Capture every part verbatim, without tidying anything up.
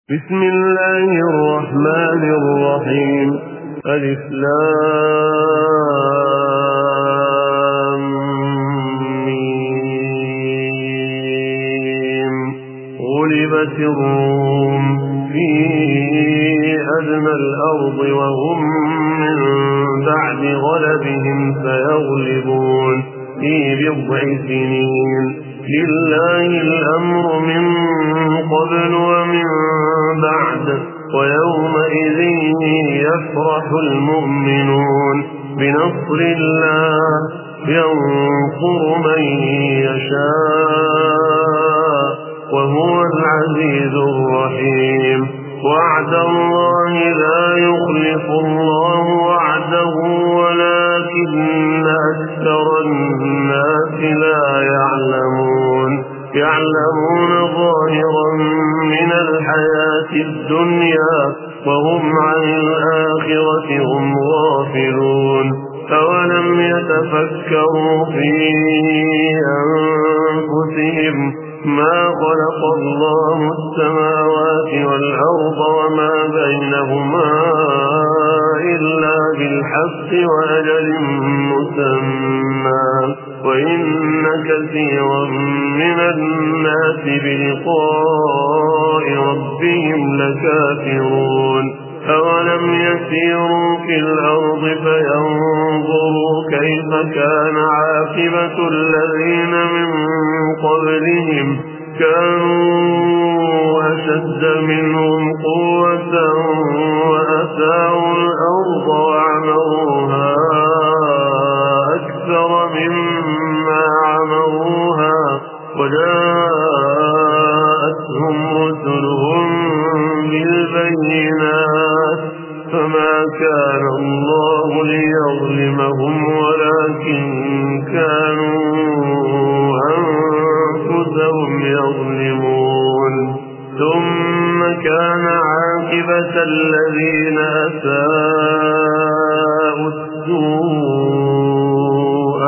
بسم الله الرحمن الرحيم. ألف لام ميم. غلبت الروم في أدنى الأرض وهم من بعد غلبهم سيغلبون في بضع سنين. لله الأمر من قبل ومن بعد ويومئذ يفرح المؤمنون بنصر الله ينصر من يشاء وهو العزيز الرحيم. وعد الله لا يخلف الله وعده ولكن أكثر الناس لا يعلمون يعلمون ظاهرا من الحياة الدنيا وهم عن الآخرة هم غافلون. أولم يتفكروا في أنفسهم ما خلق الله السماوات والأرض وما بينهما إلا بالحق وأجل مسمى وإن كثيرا من الناس بلقاء ربهم لكافرون. أولم يسيروا في الأرض فينظروا كيف كان عاقبة الذين من قبلهم كانوا أشد منهم قوة وأثاروا الأرض وعمروها أكثر مما عمروها وجاءتهم رسلهم بالبينات فما كان الله ليظلمهم ولكن كانوا أنفسهم يظلمون. ثم كان عاقبة الذين أساءوا السوء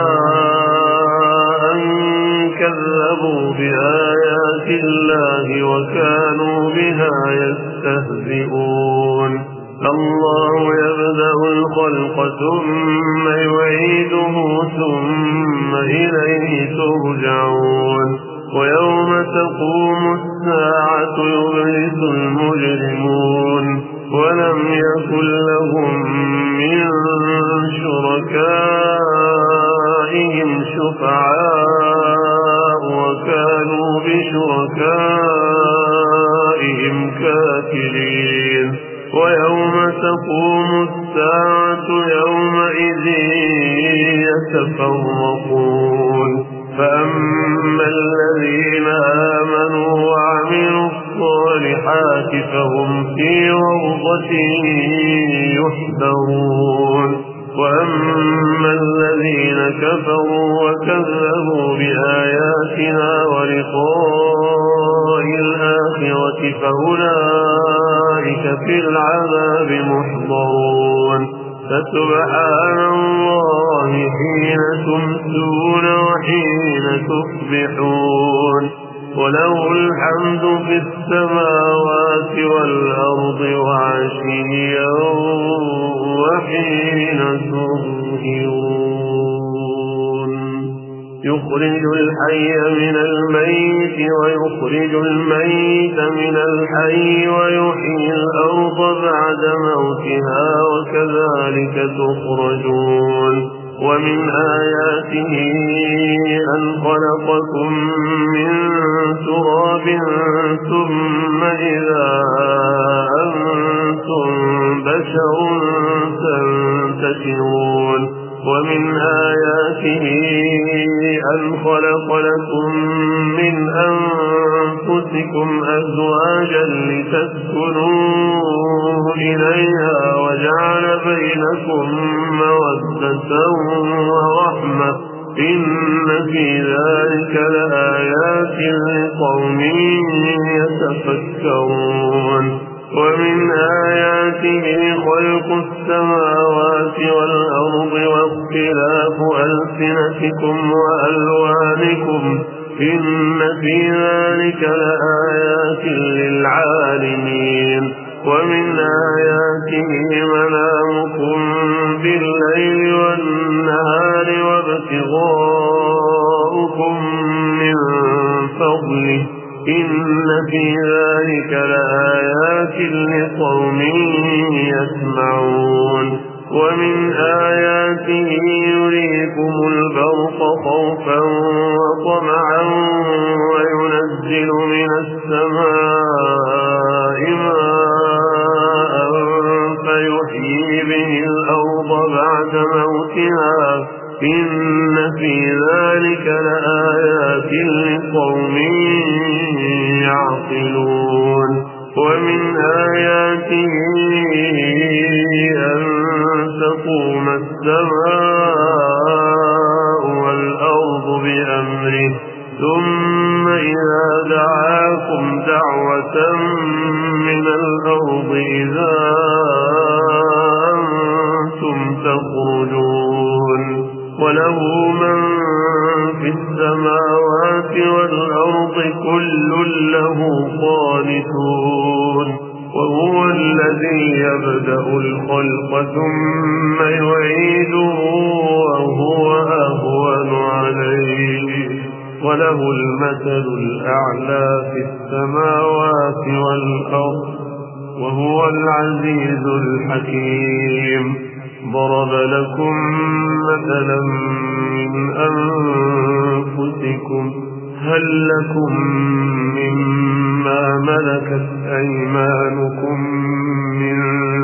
أن كذبوا بآيات الله وكانوا بها يستهزئون. الله يبدأ الخلق ثم يعيده ثم إليه ترجعون. ويوم تقوم الساعة يبلس المجرمون ولم يكن لهم من شركائهم شفعاء وكانوا بشركائهم كافرين. ويوم تقوم الساعة يومئذ يتفرقون فأما الذين آمنوا وعملوا الصالحات فهم في روضة يحبرون. وأما الذين كفروا وكذبوا بآياتنا ولقاء الآخرة فأولئك في العذاب محضرون. فسبحان الله حين تمسون وحين تصبحون وله الحمد في السماوات والأرض وعشيا وحين تظهرون. يخرج الحي من الميت ويخرج الميت من الحي ويحيي الأرض بعد موتها وكذلك تخرجون. ومن آياته أن خلقكم من تراب ثم إذا أنتم بشر تنتشرون. ومن آياته أن خلق لكم من أنفسكم أزواجا لتسكنوا إليها وجعل بينكم مودة ورحمة إن في ذلك لآيات لقوم يتفكرون. ومن آياته خلق السماوات والأرض واختلاف ألسنتكم وألوانكم إن في ذلك لآيات لآيات للعالمين ومن آياته منامكم بالليل والنهار وابتغاؤكم من فضله إن في ذلك لآيات لقوم يسمعون ومن آياته يريكم البرق خوفا وطمعا وينزل من السماء ماء فيحيي به الأرض بعد موتها إن في ذلك لآيات لقوم يعقلون ومن آياته أن تقوم السماء والأرض بأمره ثم إذا دعاكم دعوة من الأرض إذا أنتم تخرجون وله من في السماوات والأرض كل له قانتون وهو الذي يبدأ الخلق ثم يعيده وهو أهون عليه وله المثل الأعلى في السماوات والأرض وهو العزيز الحكيم ضرب لكم مثلا من أنفسكم هل لكم مما ملكت أيمانكم من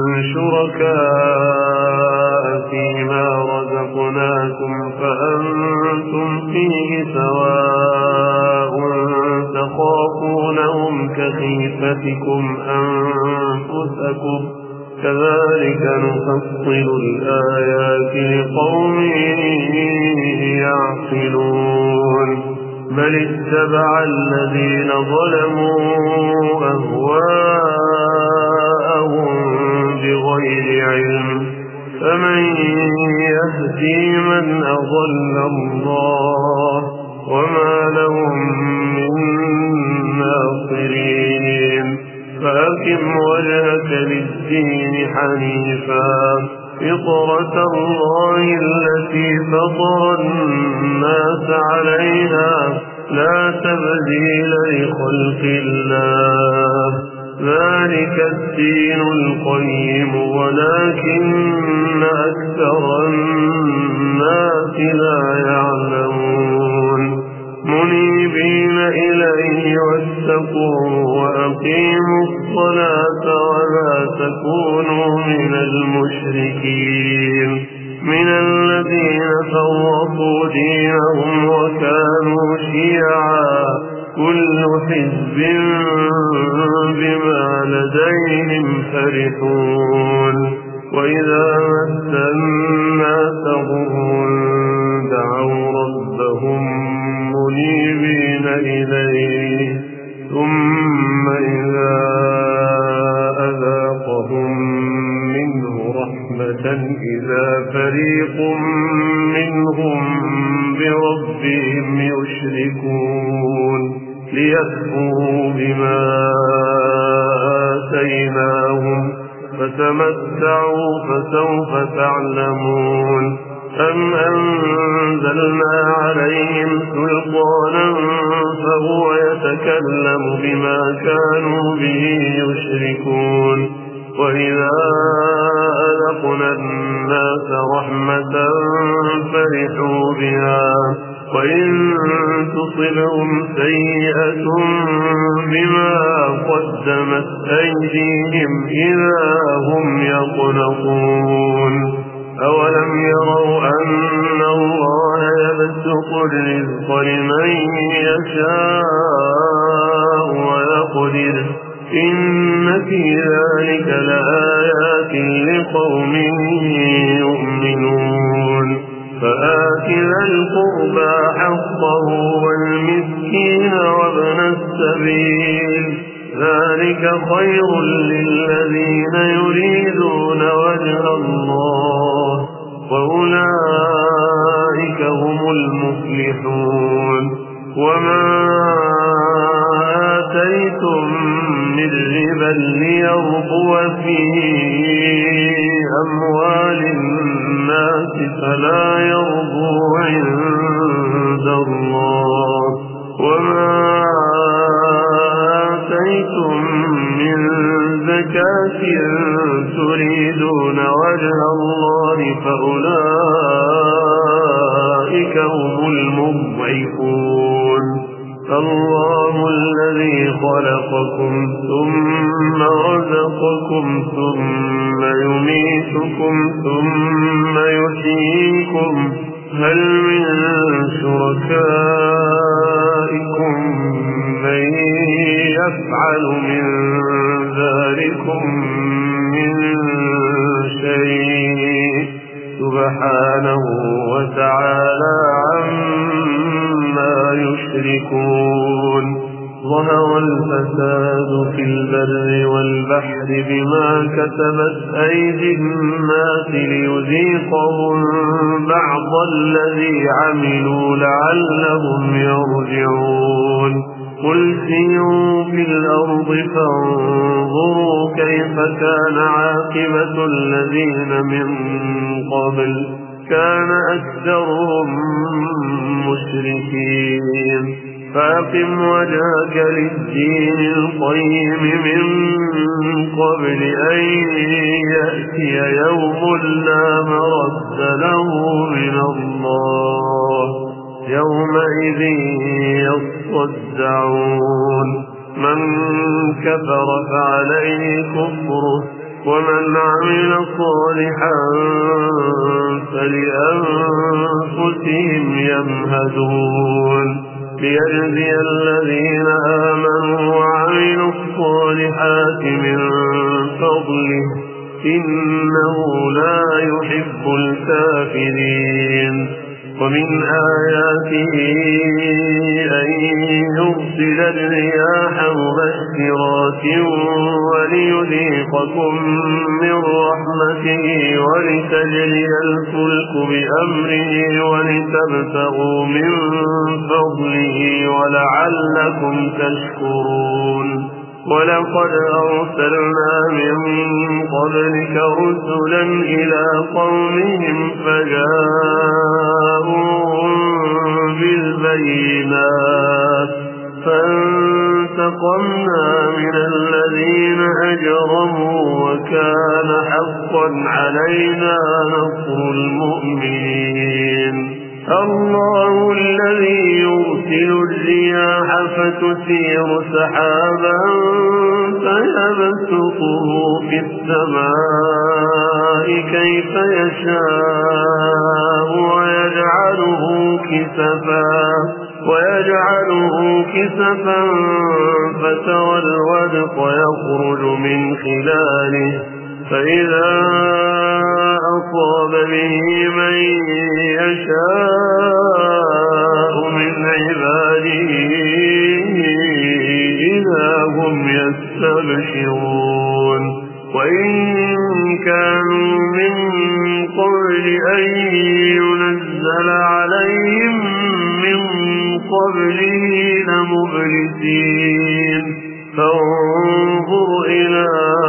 شركاء فيما رزقناكم فأنتم فيه سواء تخافونهم كخيفتكم أنفسكم كذلك نفصل الآيات لقوم يعقلون بل اتبع الذين ظلموا أهواءهم بغير علم فمن يهدي من أضل الله وما لهم من ناصرين فأقم وجهك للدين حنيفا فطرة الله التي فطر الناس عليها لا تبديل لخلق الله ذلك الدين القيم ولكن أكثر الناس لا يعلمون منيبين إليه واتقوا وأقيموا الصلاة ولا تكونوا من المشركين من الذين فرقوا دينهم وكانوا شيعا كل حزب بما لديهم فرحون وإذا مس الناس ضر دعوا ربهم منيبين إليه ثم إذا أذاقهم منه رحمة إذا فريق منهم بربهم يشركون ليكفروا بما آتيناهم فتمتعوا فسوف تعلمون أم أنزلنا عليهم سلطانا فهو يتكلم بما كانوا به يشركون وإذا أذقنا الناس رحمة فرحوا بها وإن تصبهم سيئة بما قدمت أيديهم إذا هم يقنطون أولم يروا أن الله يبسط الرزق لمن يشاء ويقدر إن في ذلك لآيات لقوم يؤمنون فآت ذا القربى حقه والمسكين وابن السبيل ذلك خير للذين يريدون وجه الله وأولئك هم المفلحون وما آتيتم من ربا ليربو في أموال الناس فلا يربو عند الله وما آتيتم من زكاة تريدون وجه الله فأولئك هم المضعفون الله الذي خلقكم ثم رزقكم ثم يميتكم ثم يحييكم هل من شركائكم من يفعل من ذلكم من شيء سبحانه وتعالى عما يشركون ظهر الفساد في البر والبحر بما كسبت أيدي الناس ليذيقهم بعض الذي عملوا لعلهم يرجعون قل سيروا في الأرض فانظروا كيف كان عاقبة الذين من قبل كان أكثرهم مشركين فأقم وجهك للدين القيم من قبل أن يأتي يوم لا مرد له من الله يومئذ يصدعون من كفر فعليه كفره ومن عمل صالحا فلأنفسهم يمهدون ليجزي الذين آمنوا وعملوا الصالحات من فضله إنه لا يحب الكافرين ومن آياته أن يرسل الرياح مبشرات وليذيقكم من رحمته ولتجري الفلك بأمره ولتبتغوا من فضله ولعلكم تشكرون ولقد أرسلنا من قبلك رسلا إلى قومهم فجاءوهم بالبينات فانتقمنا من الذين أجرموا وكان حقا علينا نصر المؤمنين الله الذي يرسل الرياح فتثير سحابا فيبسطه في السماء كيف يشاء ويجعله كسفا ويجعله كسفا فترى الودق يخرج من خلاله فإذا أصاب به من يشاء من عباده إذا هم يستبشرون وإن كانوا من قبل أن ينزل عليهم من قبله لمبلسين فانظر إلى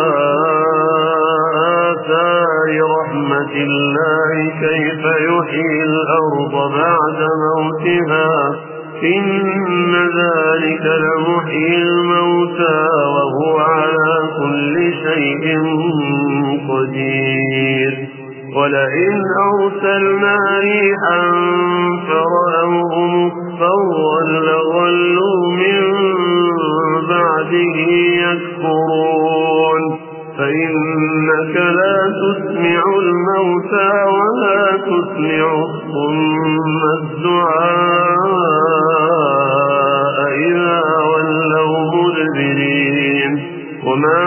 رحمة الله كيف يحيي الأرض بعد موتها إن ذلك لمحيي الموتى وهو على كل شيء قدير ولئن أرسلنا ريحا فرأوه مصفرا لظلوا من بعده يكفرون فإنك لا تسمع الموتى ولا تسمع الصم الدعاء إذا ولوا مدبرين وما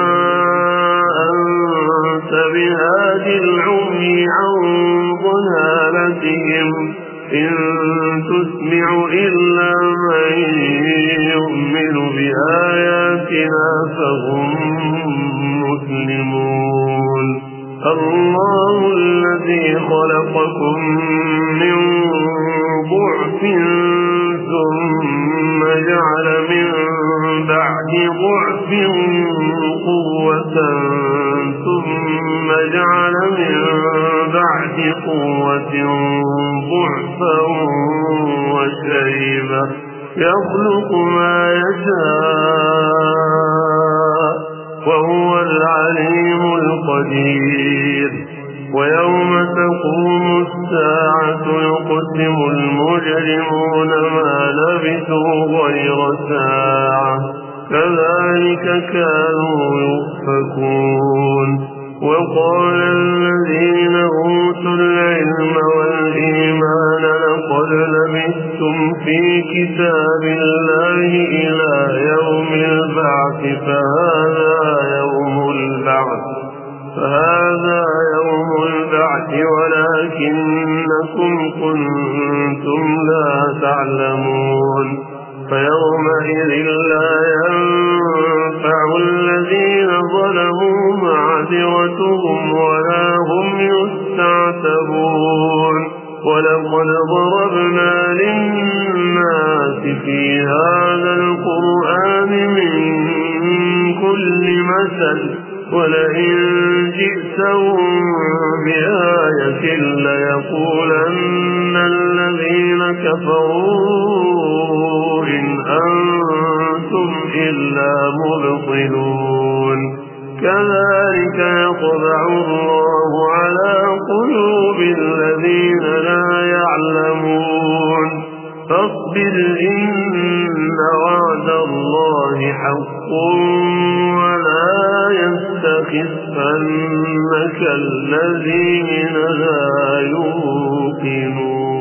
أنت بهاد العمي عن ضلالتهم إن تسمع إلا من يؤمن بآياتنا فهم مسلمون الله الذي خلقكم من ضعف ثم جعل من بعد ضعف موتا ثم جعل من بعد قوة ضعفا وشيبة يخلق ما يشاء وهو العليم القدير. ويوم تقوم الساعة يقسم المجرمون ما لبثوا غير ساعة كذلك كانوا يؤفكون. وقال الذين أوتوا العلم والإيمان لقد لبثتم في كتاب الله إلى يوم البعث فهذا يوم البعث فهذا يوم البعث ولكنكم كنتم لا تعلمون. فيومئذ لا ينفع الذين ظلموا معذرتهم ولا هم يستعتبون. ولقد ضربنا للناس في هذا القرآن من كل مثل ولئن جئتهم بآية ليقولن الذين كفروا إن أنتم إلا مبطلون. كذلك يطبع الله على قلوب الذين لا يعلمون. فاصبر إن وعد الله حق ولا يستخفنك الذين لا يوقنون.